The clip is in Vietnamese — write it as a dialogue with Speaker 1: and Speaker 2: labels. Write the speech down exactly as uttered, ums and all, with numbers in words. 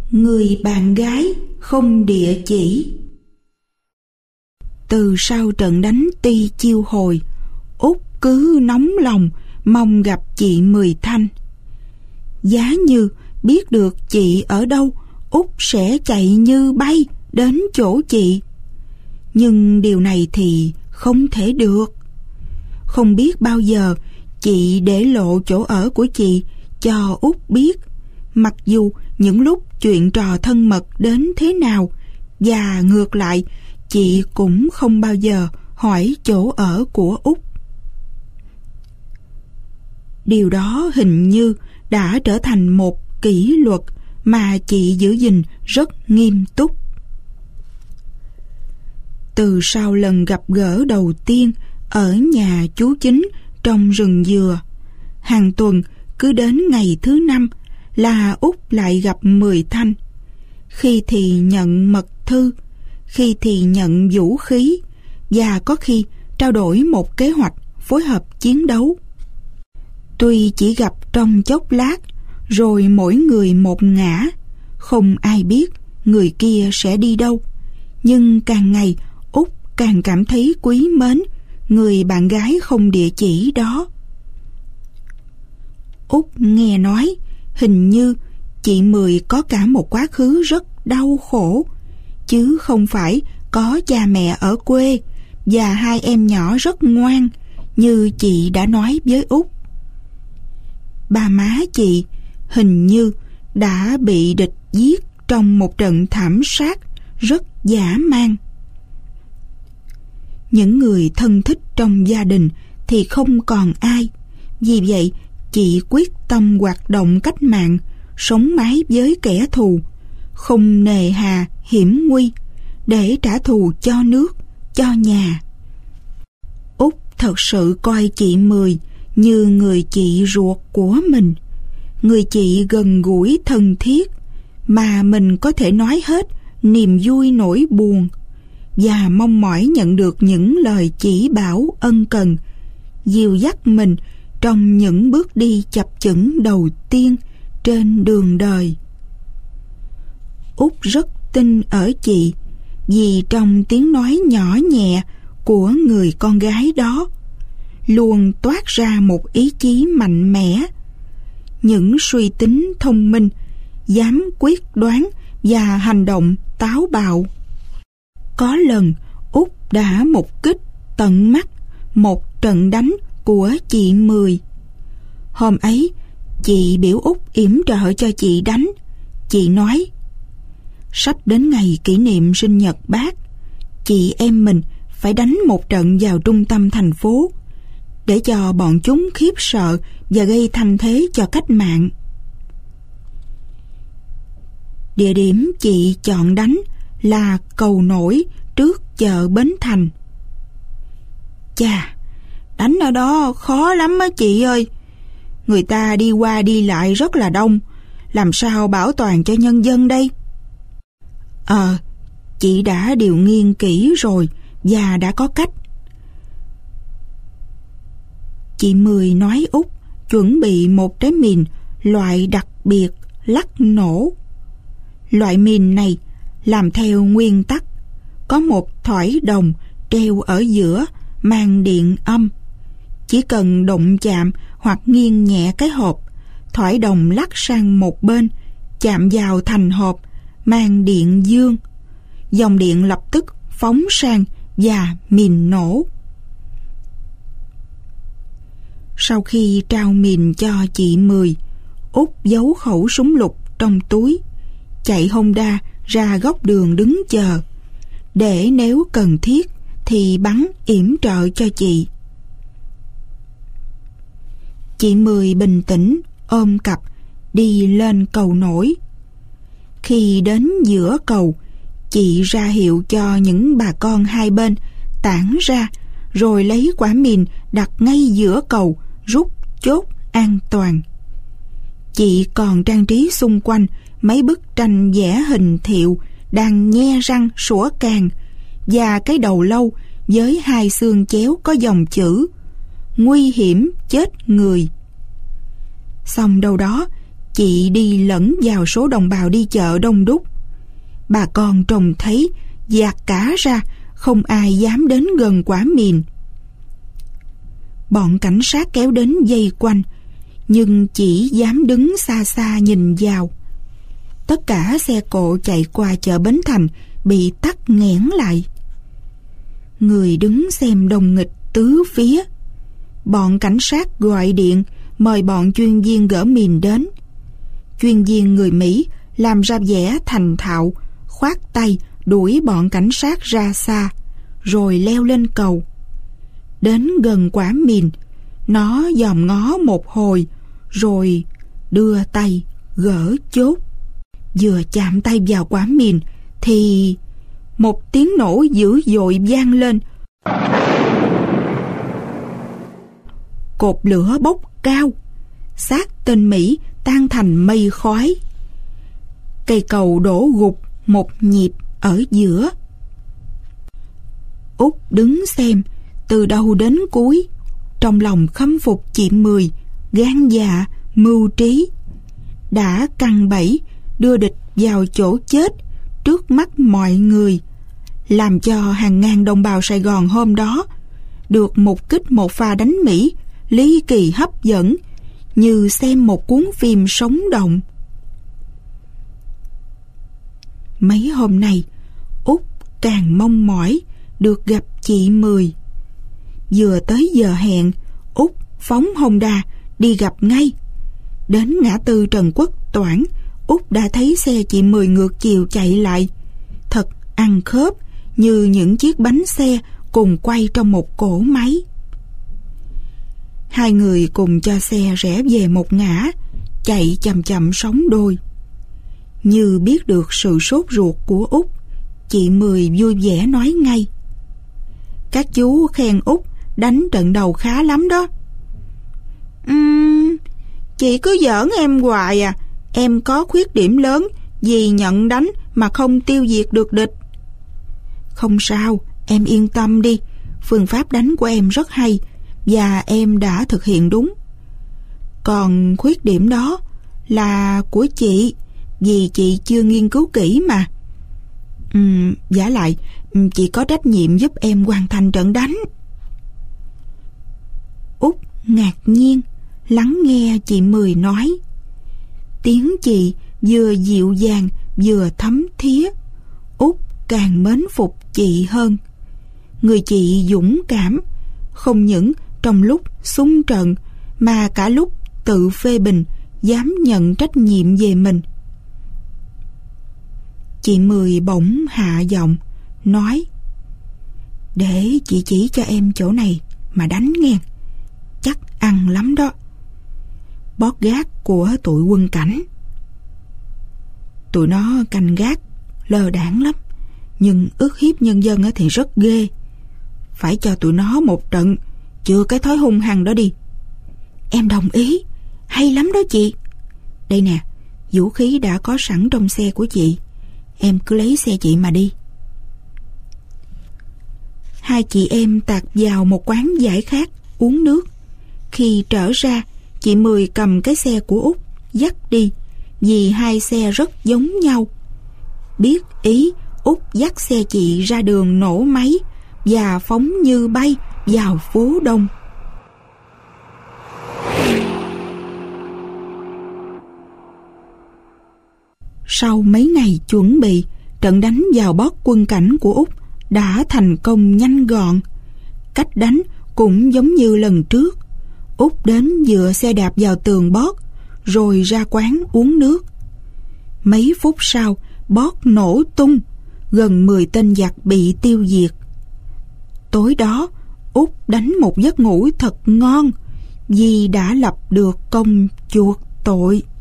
Speaker 1: Người bạn gái không địa chỉ. Từ sau trận đánh Ti Chiêu Hồi, Út cứ nóng lòng mong gặp chị Mười Thanh. Giá như biết được chị ở đâu, Út sẽ chạy như bay đến chỗ chị. Nhưng điều này thì không thể được. Không biết bao giờ chị để lộ chỗ ở của chị cho Út biết, mặc dù những lúc chuyện trò thân mật đến thế nào, và ngược lại, chị cũng không bao giờ hỏi chỗ ở của Út. Điều đó hình như đã trở thành một kỷ luật mà chị giữ gìn rất nghiêm túc. Từ sau lần gặp gỡ đầu tiên ở nhà chú Chính trong rừng dừa, hàng tuần cứ đến ngày thứ năm là Út lại gặp Mười Thanh. Khi thì nhận mật thư, khi thì nhận vũ khí, và có khi trao đổi một kế hoạch phối hợp chiến đấu. Tuy chỉ gặp trong chốc lát, rồi mỗi người một ngả, không ai biết người kia sẽ đi đâu, nhưng càng ngày Út càng cảm thấy quý mến người bạn gái không địa chỉ đó. Út nghe nói hình như chị Mười có cả một quá khứ rất đau khổ, chứ không phải có cha mẹ ở quê và hai em nhỏ rất ngoan như chị đã nói với Út. Ba má chị hình như đã bị địch giết trong một trận thảm sát rất dã man. Những người thân thích trong gia đình thì không còn ai, vì vậy chị quyết tâm hoạt động cách mạng, sống mái với kẻ thù, không nề hà hiểm nguy, để trả thù cho nước, cho nhà. Út thật sự coi chị Mười như người chị ruột của mình, người chị gần gũi thân thiết, mà mình có thể nói hết niềm vui nỗi buồn, và mong mỏi nhận được những lời chỉ bảo ân cần, dìu dắt mình trong những bước đi chập chững đầu tiên trên đường đời. Út rất tin ở chị, vì trong tiếng nói nhỏ nhẹ của người con gái đó luôn toát ra một ý chí mạnh mẽ, những suy tính thông minh, dám quyết đoán và hành động táo bạo. Có lần Út đã một kích tận mắt một trận đánh của chị Mười. Hôm ấy chị biểu Út yểm trợ cho chị đánh. Chị nói: sắp đến ngày kỷ niệm sinh nhật Bác, chị em mình phải đánh một trận vào trung tâm thành phố, để cho bọn chúng khiếp sợ và gây thanh thế cho cách mạng. Địa điểm chị chọn đánh là cầu nổi trước chợ Bến Thành. Chà, đánh ở đó khó lắm á chị ơi. Người ta đi qua đi lại rất là đông, làm sao bảo toàn cho nhân dân đây? Ờ, chị đã điều nghiên kỹ rồi và đã có cách. Chị Mười nói Út chuẩn bị một trái mìn loại đặc biệt lắc nổ. Loại mìn này làm theo nguyên tắc: có một thỏi đồng treo ở giữa mang điện âm. Chỉ cần đụng chạm hoặc nghiêng nhẹ cái hộp, thỏi đồng lắc sang một bên, chạm vào thành hộp mang điện dương. Dòng điện lập tức phóng sang và mìn nổ. Sau khi trao mìn cho chị Mười, Út giấu khẩu súng lục trong túi, chạy Honda ra góc đường đứng chờ, để nếu cần thiết thì bắn yểm trợ cho chị. Chị Mười bình tĩnh ôm cặp đi lên cầu nổi. Khi đến giữa cầu, chị ra hiệu cho những bà con hai bên tản ra, rồi lấy quả mìn đặt ngay giữa cầu, rút chốt an toàn. Chị còn trang trí xung quanh mấy bức tranh vẽ hình Thiệu đang nhe răng sủa càng, và cái đầu lâu với hai xương chéo có dòng chữ nguy hiểm chết người. Xong đâu đó, chị đi lẫn vào số đồng bào đi chợ đông đúc. Bà con trông thấy dạt cả ra, không ai dám đến gần quả mìn. Bọn cảnh sát kéo đến vây quanh, nhưng chỉ dám đứng xa xa nhìn vào. Tất cả xe cộ chạy qua chợ Bến Thành bị tắc nghẽn lại. Người đứng xem đông nghịch tứ phía. Bọn cảnh sát gọi điện mời bọn chuyên viên gỡ mìn đến. Chuyên viên người Mỹ làm ra vẻ thành thạo, khoát tay đuổi bọn cảnh sát ra xa, rồi leo lên cầu. Đến gần quả mìn, nó dòm ngó một hồi, rồi đưa tay gỡ chốt. Vừa chạm tay vào quả mìn thì một tiếng nổ dữ dội vang lên. Cột lửa bốc cao, xác tên Mỹ tan thành mây khói. Cây cầu đổ gục một nhịp ở giữa. Út đứng xem từ đầu đến cuối, trong lòng khâm phục chị Mười, gan dạ, mưu trí. Đã căn bẫy đưa địch vào chỗ chết trước mắt mọi người, làm cho hàng ngàn đồng bào Sài Gòn hôm đó được một kích một pha đánh Mỹ ly kỳ hấp dẫn, như xem một cuốn phim sống động. Mấy hôm nay, Út càng mong mỏi được gặp chị Mười. Vừa tới giờ hẹn, Út phóng Honda đi gặp ngay. Đến ngã tư Trần Quốc Toản, Út đã thấy xe chị Mười ngược chiều chạy lại. Thật ăn khớp, như những chiếc bánh xe cùng quay trong một cỗ máy. Hai người cùng cho xe rẽ về một ngã, chạy chậm chậm sóng đôi. Như biết được sự sốt ruột của Út, chị Mười vui vẻ nói ngay: "Các chú khen Út đánh trận đầu khá lắm đó." Uhm, chị cứ giỡn em hoài à. Em có khuyết điểm lớn vì nhận đánh mà không tiêu diệt được địch. Không sao, em yên tâm đi. Phương pháp đánh của em rất hay và em đã thực hiện đúng. Còn khuyết điểm đó là của chị, vì chị chưa nghiên cứu kỹ mà. Uhm, vả lại, chị có trách nhiệm giúp em hoàn thành trận đánh. Út ngạc nhiên lắng nghe chị Mười nói. Tiếng chị vừa dịu dàng vừa thấm thía. Út càng mến phục chị hơn. Người chị dũng cảm, không những trong lúc xung trận mà cả lúc tự phê bình, dám nhận trách nhiệm về mình. Chị Mười bỗng hạ giọng nói: "Để chị chỉ cho em chỗ này mà đánh nghe, chắc ăn lắm đó. Bót gác của tụi quân cảnh. Tụi nó canh gác lơ đãng lắm, nhưng ức hiếp nhân dân thì rất ghê. Phải cho tụi nó một trận chừa cái thói hung hăng đó đi." Em đồng ý, hay lắm đó chị. Đây nè, vũ khí đã có sẵn trong xe của chị, em cứ lấy xe chị mà đi. Hai chị em tạt vào một quán giải khát uống nước. Khi trở ra, chị Mười cầm cái xe của Út dắt đi, vì hai xe rất giống nhau. Biết ý, Út dắt xe chị ra đường nổ máy và phóng như bay vào phố Đông. Sau mấy ngày chuẩn bị, trận đánh vào bót quân cảnh của Út đã thành công nhanh gọn. Cách đánh cũng giống như lần trước. Út đến dựa xe đạp vào tường bót, rồi ra quán uống nước. Mấy phút sau, bót nổ tung, gần mười tên giặc bị tiêu diệt. Tối đó, Út đánh một giấc ngủ thật ngon, vì đã lập được công chuộc tội.